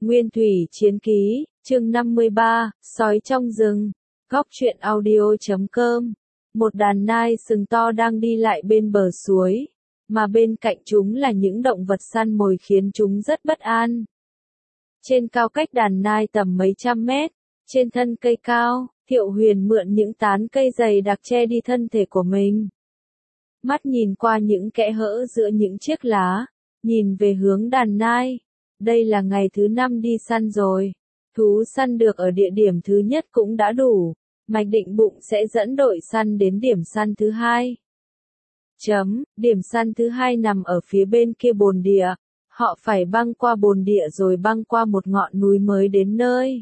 Nguyên thủy chiến ký, chương 53, sói trong rừng. Góc truyện audio.com. Một đàn nai sừng to đang đi lại bên bờ suối, mà bên cạnh chúng là những động vật săn mồi khiến chúng rất bất an. Trên cao cách đàn nai tầm mấy trăm mét, trên thân cây cao, Thiệu Huyền mượn những tán cây dày đặc che đi thân thể của mình. Mắt nhìn qua những kẽ hở giữa những chiếc lá, nhìn về hướng đàn nai. Đây là ngày thứ 5 đi săn rồi. Thú săn được ở địa điểm thứ nhất cũng đã đủ. Mạch định bụng sẽ dẫn đội săn đến điểm săn thứ 2. Điểm săn thứ 2 nằm ở phía bên kia bồn địa. Họ phải băng qua bồn địa rồi băng qua một ngọn núi mới đến nơi.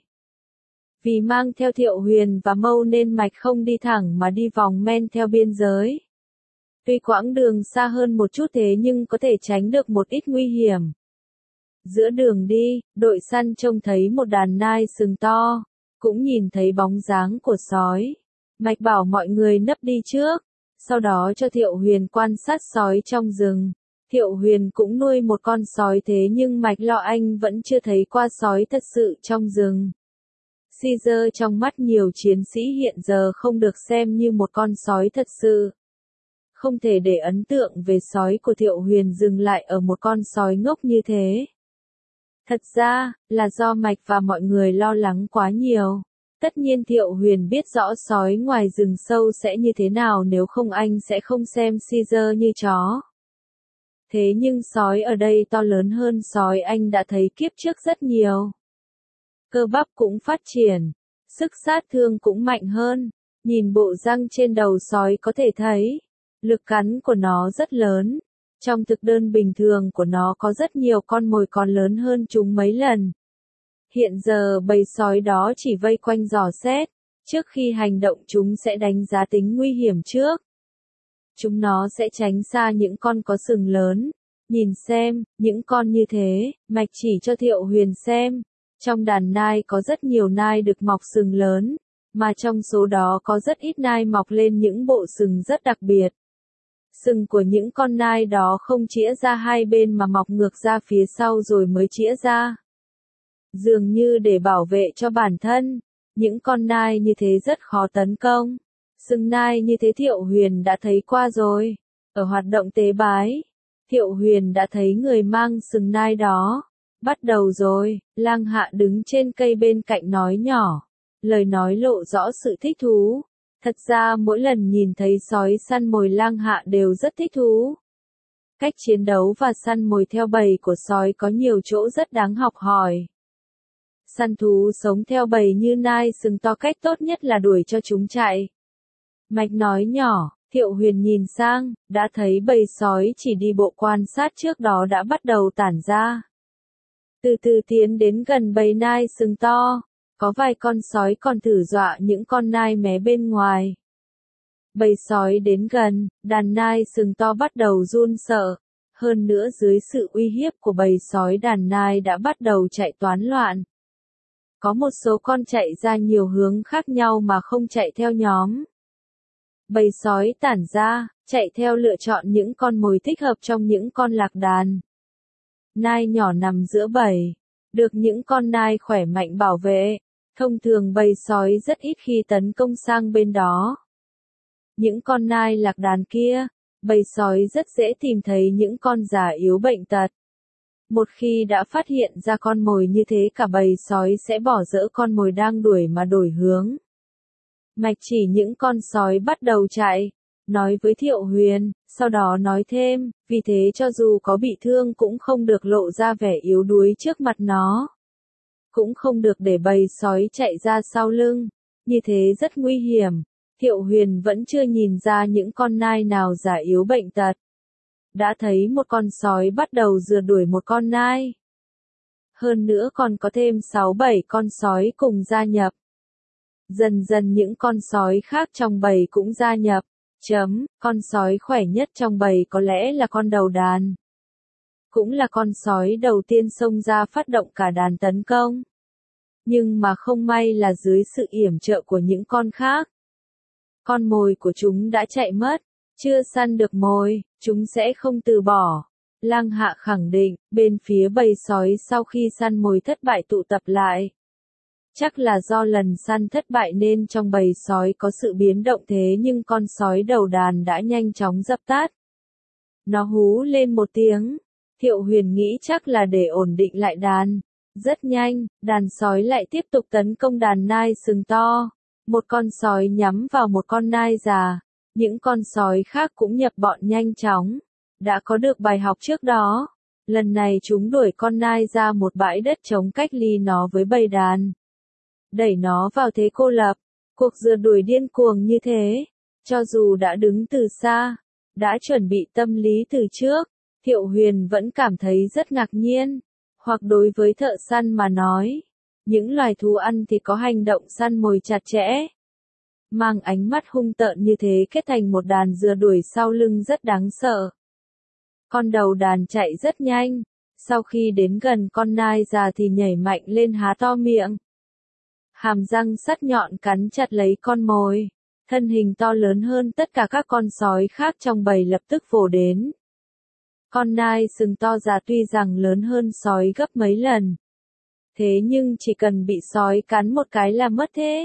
Vì mang theo Thiệu Huyền và Mâu nên Mạch không đi thẳng mà đi vòng men theo biên giới. Tuy quãng đường xa hơn một chút thế nhưng có thể tránh được một ít nguy hiểm. Giữa đường đi, đội săn trông thấy một đàn nai sừng to, cũng nhìn thấy bóng dáng của sói. Mạch bảo mọi người nấp đi trước, sau đó cho Thiệu Huyền quan sát sói trong rừng. Thiệu Huyền cũng nuôi một con sói thế nhưng Mạch lo anh vẫn chưa thấy qua sói thật sự trong rừng. Caesar trong mắt nhiều chiến sĩ hiện giờ không được xem như một con sói thật sự. Không thể để ấn tượng về sói của Thiệu Huyền dừng lại ở một con sói ngốc như thế. Thật ra, là do Mạch và mọi người lo lắng quá nhiều. Tất nhiên Thiệu Huyền biết rõ sói ngoài rừng sâu sẽ như thế nào, nếu không anh sẽ không xem Caesar như chó. Thế nhưng sói ở đây to lớn hơn sói anh đã thấy kiếp trước rất nhiều. Cơ bắp cũng phát triển, sức sát thương cũng mạnh hơn. Nhìn bộ răng trên đầu sói có thể thấy, lực cắn của nó rất lớn. Trong thực đơn bình thường của nó có rất nhiều con mồi còn lớn hơn chúng mấy lần. Hiện giờ bầy sói đó chỉ vây quanh dò xét, trước khi hành động chúng sẽ đánh giá tính nguy hiểm trước. Chúng nó sẽ tránh xa những con có sừng lớn. Nhìn xem, những con như thế, Mạch chỉ cho Thiệu Huyền xem. Trong đàn nai có rất nhiều nai được mọc sừng lớn, mà trong số đó có rất ít nai mọc lên những bộ sừng rất đặc biệt. Sừng của những con nai đó không chĩa ra hai bên mà mọc ngược ra phía sau rồi mới chĩa ra. Dường như để bảo vệ cho bản thân, những con nai như thế rất khó tấn công. Sừng nai như thế Thiệu Huyền đã thấy qua rồi. Ở hoạt động tế bái, Thiệu Huyền đã thấy người mang sừng nai đó. Bắt đầu rồi, Lang Hạ đứng trên cây bên cạnh nói nhỏ. Lời nói lộ rõ sự thích thú. Thật ra mỗi lần nhìn thấy sói săn mồi Lang Hạ đều rất thích thú. Cách chiến đấu và săn mồi theo bầy của sói có nhiều chỗ rất đáng học hỏi. Săn thú sống theo bầy như nai sừng to, cách tốt nhất là đuổi cho chúng chạy. Mạch nói nhỏ, Thiệu Huyền nhìn sang, đã thấy bầy sói chỉ đi bộ quan sát trước đó đã bắt đầu tản ra. Từ từ tiến đến gần bầy nai sừng to. Có vài con sói còn thử dọa những con nai mé bên ngoài. Bầy sói đến gần, đàn nai sừng to bắt đầu run sợ. Hơn nữa dưới sự uy hiếp của bầy sói đàn nai đã bắt đầu chạy toán loạn. Có một số con chạy ra nhiều hướng khác nhau mà không chạy theo nhóm. Bầy sói tản ra, chạy theo lựa chọn những con mồi thích hợp trong những con lạc đàn. Nai nhỏ nằm giữa bầy, được những con nai khỏe mạnh bảo vệ. Thông thường bầy sói rất ít khi tấn công sang bên đó. Những con nai lạc đàn kia, bầy sói rất dễ tìm thấy những con già yếu bệnh tật. Một khi đã phát hiện ra con mồi như thế, cả bầy sói sẽ bỏ dỡ con mồi đang đuổi mà đổi hướng. Mạch chỉ những con sói bắt đầu chạy, nói với Thiệu Huyền, sau đó nói thêm, vì thế cho dù có bị thương cũng không được lộ ra vẻ yếu đuối trước mặt nó. Cũng không được để bầy sói chạy ra sau lưng, như thế rất nguy hiểm. Thiệu Huyền vẫn chưa nhìn ra những con nai nào già yếu bệnh tật. Đã thấy một con sói bắt đầu rượt đuổi một con nai. Hơn nữa còn có thêm 6-7 con sói cùng gia nhập. Dần dần những con sói khác trong bầy cũng gia nhập. Con sói khỏe nhất trong bầy có lẽ là con đầu đàn. Cũng là con sói đầu tiên xông ra phát động cả đàn tấn công. Nhưng mà không may là dưới sự yểm trợ của những con khác. Con mồi của chúng đã chạy mất, chưa săn được mồi, chúng sẽ không từ bỏ. Lang Hạ khẳng định, bên phía bầy sói sau khi săn mồi thất bại tụ tập lại. Chắc là do lần săn thất bại nên trong bầy sói có sự biến động, thế nhưng con sói đầu đàn đã nhanh chóng dập tắt. Nó hú lên một tiếng. Thiệu Huyền nghĩ chắc là để ổn định lại đàn. Rất nhanh, đàn sói lại tiếp tục tấn công đàn nai sừng to. Một con sói nhắm vào một con nai già. Những con sói khác cũng nhập bọn nhanh chóng. Đã có được bài học trước đó. Lần này chúng đuổi con nai ra một bãi đất trống cách ly nó với bầy đàn. Đẩy nó vào thế cô lập. Cuộc rượt đuổi điên cuồng như thế. Cho dù đã đứng từ xa, đã chuẩn bị tâm lý từ trước, Thiệu Huyền vẫn cảm thấy rất ngạc nhiên. Hoặc đối với thợ săn mà nói, những loài thú ăn thì có hành động săn mồi chặt chẽ. Mang ánh mắt hung tợn như thế kết thành một đàn rùa đuổi sau lưng rất đáng sợ. Con đầu đàn chạy rất nhanh, sau khi đến gần con nai già thì nhảy mạnh lên há to miệng. Hàm răng sắc nhọn cắn chặt lấy con mồi, thân hình to lớn hơn tất cả các con sói khác trong bầy lập tức vồ đến. Con nai sừng to già tuy rằng lớn hơn sói gấp mấy lần. Thế nhưng chỉ cần bị sói cắn một cái là mất thế.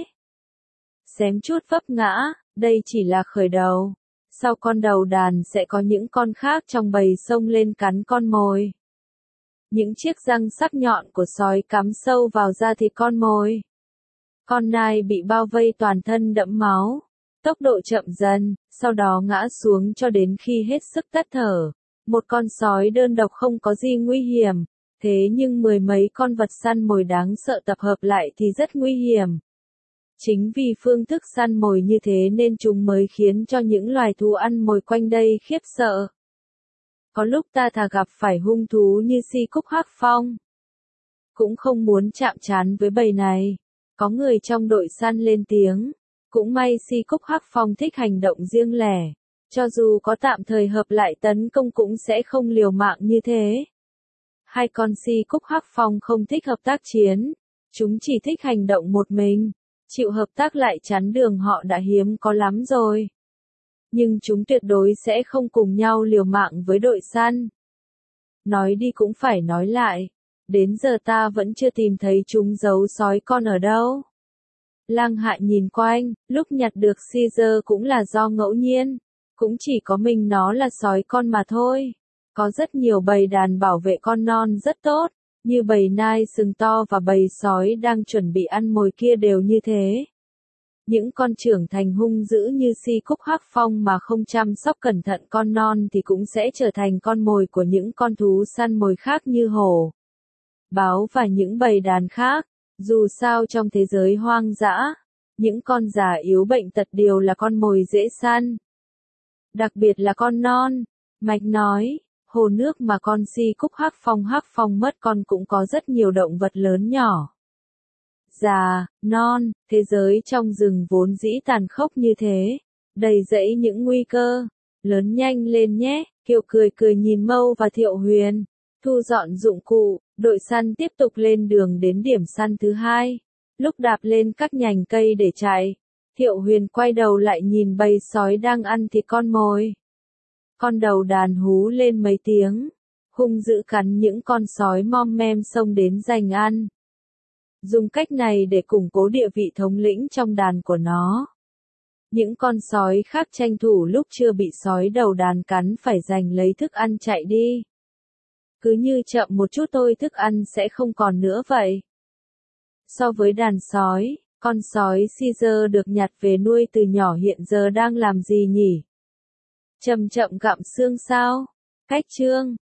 Xém chút vấp ngã, đây chỉ là khởi đầu. Sau con đầu đàn sẽ có những con khác trong bầy xông lên cắn con mồi. Những chiếc răng sắc nhọn của sói cắm sâu vào da thịt con mồi. Con nai bị bao vây toàn thân đẫm máu. Tốc độ chậm dần, sau đó ngã xuống cho đến khi hết sức tắt thở. Một con sói đơn độc không có gì nguy hiểm, thế nhưng mười mấy con vật săn mồi đáng sợ tập hợp lại thì rất nguy hiểm. Chính vì phương thức săn mồi như thế nên chúng mới khiến cho những loài thú ăn mồi quanh đây khiếp sợ. Có lúc ta thà gặp phải hung thú như si cúc hắc phong, cũng không muốn chạm trán với bầy này. Có người trong đội săn lên tiếng, cũng may si cúc hắc phong thích hành động riêng lẻ. Cho dù có tạm thời hợp lại tấn công cũng sẽ không liều mạng như thế. Hai con si cúc hắc phong không thích hợp tác chiến. Chúng chỉ thích hành động một mình. Chịu hợp tác lại chắn đường họ đã hiếm có lắm rồi. Nhưng chúng tuyệt đối sẽ không cùng nhau liều mạng với đội săn. Nói đi cũng phải nói lại. Đến giờ ta vẫn chưa tìm thấy chúng giấu sói con ở đâu. Lang Hạ nhìn quanh, lúc nhặt được Caesar cũng là do ngẫu nhiên. Cũng chỉ có mình nó là sói con mà thôi. Có rất nhiều bầy đàn bảo vệ con non rất tốt, như bầy nai sừng to và bầy sói đang chuẩn bị ăn mồi kia đều như thế. Những con trưởng thành hung dữ như si cúc hắc phong mà không chăm sóc cẩn thận con non thì cũng sẽ trở thành con mồi của những con thú săn mồi khác như hổ, báo và những bầy đàn khác. Dù sao trong thế giới hoang dã, những con già yếu bệnh tật đều là con mồi dễ săn. Đặc biệt là con non. Mạch nói, hồ nước mà con si cúc hắc phong mất con cũng có rất nhiều động vật lớn nhỏ. Già, non, thế giới trong rừng vốn dĩ tàn khốc như thế, đầy rẫy những nguy cơ. Lớn nhanh lên nhé, Kiều cười nhìn Mâu và Thiệu Huyền. Thu dọn dụng cụ, đội săn tiếp tục lên đường đến điểm săn thứ hai. Lúc đạp lên các nhành cây để chạy, Thiệu Huyền quay đầu lại nhìn bầy sói đang ăn thịt con mồi. Con đầu đàn hú lên mấy tiếng, hung dữ cắn những con sói mom mem xông đến giành ăn. Dùng cách này để củng cố địa vị thống lĩnh trong đàn của nó. Những con sói khác tranh thủ lúc chưa bị sói đầu đàn cắn phải giành lấy thức ăn chạy đi. Cứ như chậm một chút thôi thức ăn sẽ không còn nữa vậy. So với đàn sói, con sói Caesar được nhặt về nuôi từ nhỏ hiện giờ đang làm gì nhỉ? Chậm chậm gặm xương sao? Cách chương